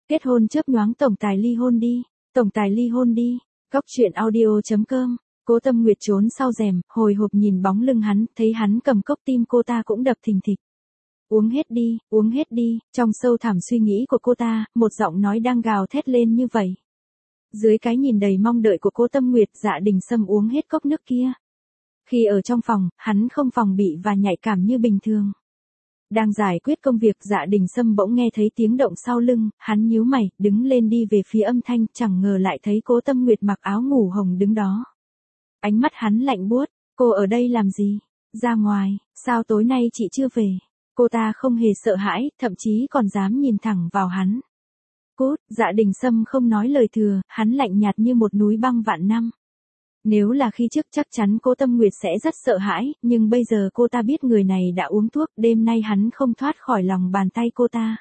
Kết hôn chớp nhoáng tổng tài ly hôn đi. Tổng tài ly hôn đi. Góc truyện audio.com. Cố Tâm Nguyệt trốn sau rèm, hồi hộp nhìn bóng lưng hắn, thấy hắn cầm cốc tim cô ta cũng đập thình thịch. Uống hết đi, uống hết đi. Trong sâu thẳm suy nghĩ của cô ta, một giọng nói đang gào thét lên như vậy. Dưới cái nhìn đầy mong đợi của Cố Tâm Nguyệt, Dạ Đình Sâm uống hết cốc nước kia. Khi ở trong phòng, hắn không phòng bị và nhạy cảm như bình thường. Đang giải quyết công việc, Dạ Đình Sâm bỗng nghe thấy tiếng động sau lưng, hắn nhíu mày, đứng lên đi về phía âm thanh, chẳng ngờ lại thấy Cố Tâm Nguyệt mặc áo ngủ hồng đứng đó. Ánh mắt hắn lạnh buốt, cô ở đây làm gì? Ra ngoài, sao tối nay chị chưa về? Cô ta không hề sợ hãi, thậm chí còn dám nhìn thẳng vào hắn. Cút, Dạ Đình Sâm không nói lời thừa, hắn lạnh nhạt như một núi băng vạn năm. Nếu là khi trước chắc chắn Cố Tâm Nguyệt sẽ rất sợ hãi, nhưng bây giờ cô ta biết người này đã uống thuốc, đêm nay hắn không thoát khỏi lòng bàn tay cô ta.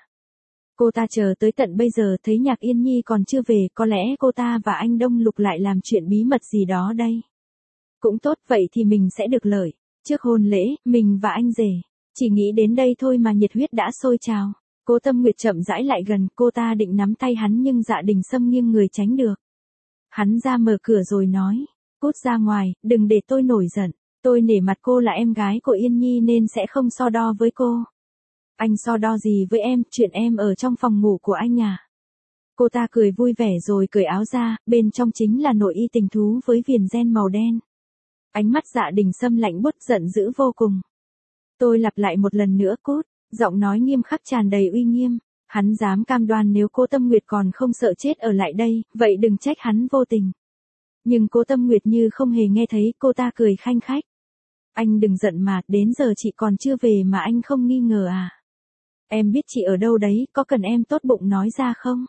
Cô ta chờ tới tận bây giờ thấy Nhạc Yên Nhi còn chưa về, có lẽ cô ta và anh Đông Lục lại làm chuyện bí mật gì đó đây. Cũng tốt, vậy thì mình sẽ được lợi. Trước hôn lễ, mình và anh rể. Chỉ nghĩ đến đây thôi mà nhiệt huyết đã sôi trào. Cố Tâm Nguyệt chậm rãi lại gần, cô ta định nắm tay hắn nhưng Dạ Đình Sâm nghiêng người tránh được. Hắn ra mở cửa rồi nói, cút ra ngoài, đừng để tôi nổi giận. Tôi nể mặt cô là em gái của Yên Nhi nên sẽ không so đo với cô. Anh so đo gì với em, chuyện em ở trong phòng ngủ của anh à? Cô ta cười vui vẻ rồi cởi áo ra, bên trong chính là nội y tình thú với viền ren màu đen. Ánh mắt Dạ Đình Sâm lạnh buốt giận dữ vô cùng. Tôi lặp lại một lần nữa, cút, giọng nói nghiêm khắc tràn đầy uy nghiêm. Hắn dám cam đoan nếu Cố Tâm Nguyệt còn không sợ chết ở lại đây, vậy đừng trách hắn vô tình. Nhưng Cố Tâm Nguyệt như không hề nghe thấy, cô ta cười khanh khách. Anh đừng giận mà, đến giờ chị còn chưa về mà anh không nghi ngờ à? Em biết chị ở đâu đấy, có cần em tốt bụng nói ra không?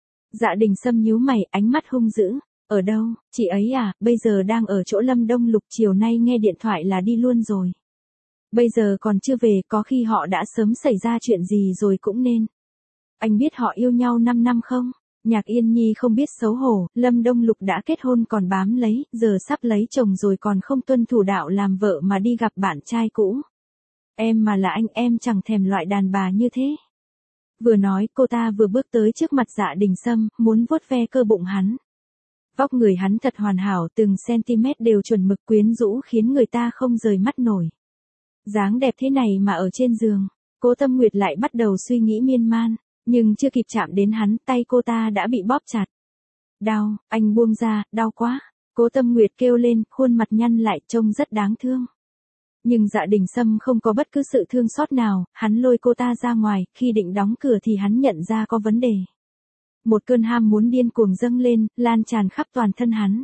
Dạ Đình Sâm nhíu mày, ánh mắt hung dữ. Ở đâu, chị ấy à, bây giờ đang ở chỗ Lâm Đông Lục, chiều nay nghe điện thoại là đi luôn rồi. Bây giờ còn chưa về, có khi họ đã sớm xảy ra chuyện gì rồi cũng nên. Anh biết họ yêu nhau 5 năm không? Nhạc Yên Nhi không biết xấu hổ, Lâm Đông Lục đã kết hôn còn bám lấy, giờ sắp lấy chồng rồi còn không tuân thủ đạo làm vợ mà đi gặp bạn trai cũ. Em mà là anh, em chẳng thèm loại đàn bà như thế. Vừa nói, cô ta vừa bước tới trước mặt Dạ Đình Sâm, muốn vuốt ve cơ bụng hắn. Vóc người hắn thật hoàn hảo, từng cm đều chuẩn mực quyến rũ khiến người ta không rời mắt nổi. Dáng đẹp thế này mà ở trên giường, Cố Tâm Nguyệt lại bắt đầu suy nghĩ miên man, nhưng chưa kịp chạm đến hắn, tay cô ta đã bị bóp chặt. Đau, anh buông ra, đau quá. Cố Tâm Nguyệt kêu lên, khuôn mặt nhăn lại trông rất đáng thương. Nhưng Dạ Đình Sâm không có bất cứ sự thương xót nào, hắn lôi cô ta ra ngoài, khi định đóng cửa thì hắn nhận ra có vấn đề. Một cơn ham muốn điên cuồng dâng lên, lan tràn khắp toàn thân hắn.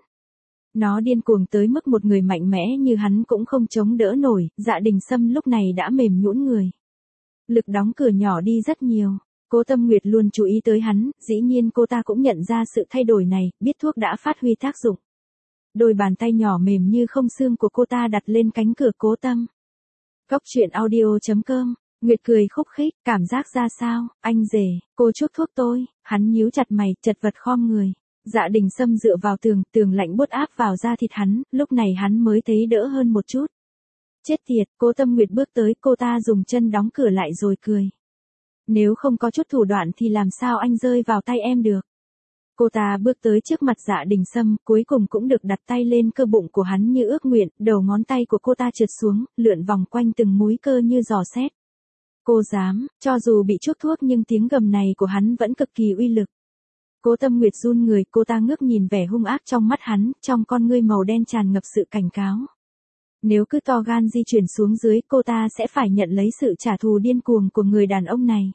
Nó điên cuồng tới mức một người mạnh mẽ như hắn cũng không chống đỡ nổi, Dạ Đình Sâm lúc này đã mềm nhũn người. Lực đóng cửa nhỏ đi rất nhiều. Cố Tâm Nguyệt luôn chú ý tới hắn, dĩ nhiên cô ta cũng nhận ra sự thay đổi này, biết thuốc đã phát huy tác dụng. Đôi bàn tay nhỏ mềm như không xương của cô ta đặt lên cánh cửa Cố Tâm. Góc truyện audio.com. Nguyệt cười khúc khích, cảm giác ra sao, anh rể, cô chuốc thuốc tôi. Hắn nhíu chặt mày, chật vật khom người. Dạ Đình Sâm dựa vào tường, tường lạnh buốt áp vào da thịt hắn, lúc này hắn mới thấy đỡ hơn một chút. Chết tiệt, Cố Tâm Nguyệt bước tới, cô ta dùng chân đóng cửa lại rồi cười. Nếu không có chút thủ đoạn thì làm sao anh rơi vào tay em được? Cô ta bước tới trước mặt Dạ Đình Sâm, cuối cùng cũng được đặt tay lên cơ bụng của hắn như ước nguyện, đầu ngón tay của cô ta trượt xuống, lượn vòng quanh từng múi cơ như giò xét. Cô dám, cho dù bị chuốc thuốc nhưng tiếng gầm này của hắn vẫn cực kỳ uy lực. Cố Tâm Nguyệt run người, cô ta ngước nhìn vẻ hung ác trong mắt hắn, trong con ngươi màu đen tràn ngập sự cảnh cáo. Nếu cứ to gan di chuyển xuống dưới, cô ta sẽ phải nhận lấy sự trả thù điên cuồng của người đàn ông này.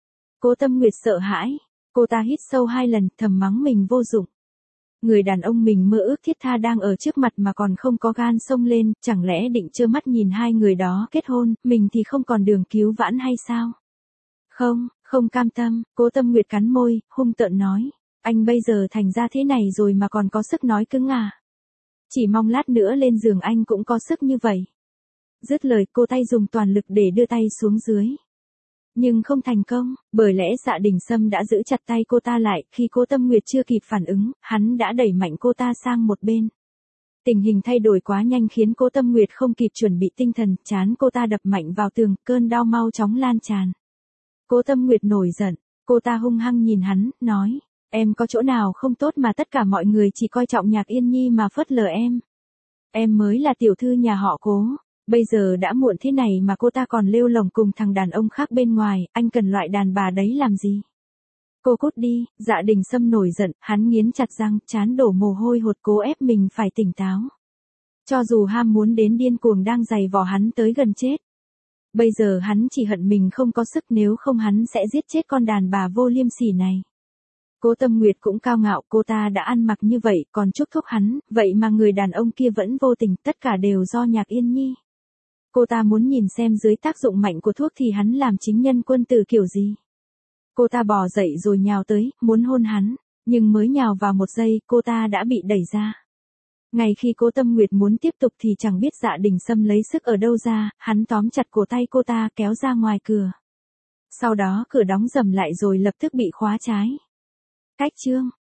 Cố Tâm Nguyệt sợ hãi, cô ta hít sâu 2 lần, thầm mắng mình vô dụng. Người đàn ông mình mơ ước thiết tha đang ở trước mặt mà còn không có gan xông lên, chẳng lẽ định trơ mắt nhìn hai người đó kết hôn, mình thì không còn đường cứu vãn hay sao? Không, không cam tâm, Cố Tâm Nguyệt cắn môi, hung tợn nói. Anh bây giờ thành ra thế này rồi mà còn có sức nói cứng à? Chỉ mong lát nữa lên giường anh cũng có sức như vậy. Dứt lời, cô tay dùng toàn lực để đưa tay xuống dưới. Nhưng không thành công, bởi lẽ Dạ Đình Sâm đã giữ chặt tay cô ta lại, khi Cố Tâm Nguyệt chưa kịp phản ứng, hắn đã đẩy mạnh cô ta sang một bên. Tình hình thay đổi quá nhanh khiến Cố Tâm Nguyệt không kịp chuẩn bị tinh thần, trán cô ta đập mạnh vào tường, cơn đau mau chóng lan tràn. Cố Tâm Nguyệt nổi giận, Cô ta hung hăng nhìn hắn, nói, em có chỗ nào không tốt mà tất cả mọi người chỉ coi trọng Nhạc Yên Nhi mà phớt lờ em. Em mới là tiểu thư nhà họ Cố, bây giờ đã muộn thế này mà cô ta còn lêu lồng cùng thằng đàn ông khác bên ngoài, anh cần loại đàn bà đấy làm gì? Cô cút đi, Dạ Đình Sâm nổi giận, hắn nghiến chặt răng, trán đổ mồ hôi hột cố ép mình phải tỉnh táo. Cho dù ham muốn đến điên cuồng đang giày vò hắn tới gần chết. Bây giờ hắn chỉ hận mình không có sức, nếu không hắn sẽ giết chết con đàn bà vô liêm sỉ này. Cố Tâm Nguyệt cũng cao ngạo, cô ta đã ăn mặc như vậy còn chuốc thuốc hắn, vậy mà người đàn ông kia vẫn vô tình, tất cả đều do Nhạc Yên Nhi. Cô ta muốn nhìn xem dưới tác dụng mạnh của thuốc thì hắn làm chính nhân quân tử kiểu gì. Cô ta bò dậy rồi nhào tới, muốn hôn hắn, nhưng mới nhào vào một giây, cô ta đã bị đẩy ra. Ngay khi Cố Tâm Nguyệt muốn tiếp tục thì chẳng biết Dạ Đình Sâm lấy sức ở đâu ra, hắn tóm chặt cổ tay cô ta kéo ra ngoài cửa. Sau đó cửa đóng rầm lại rồi lập tức bị khóa trái. Cách chương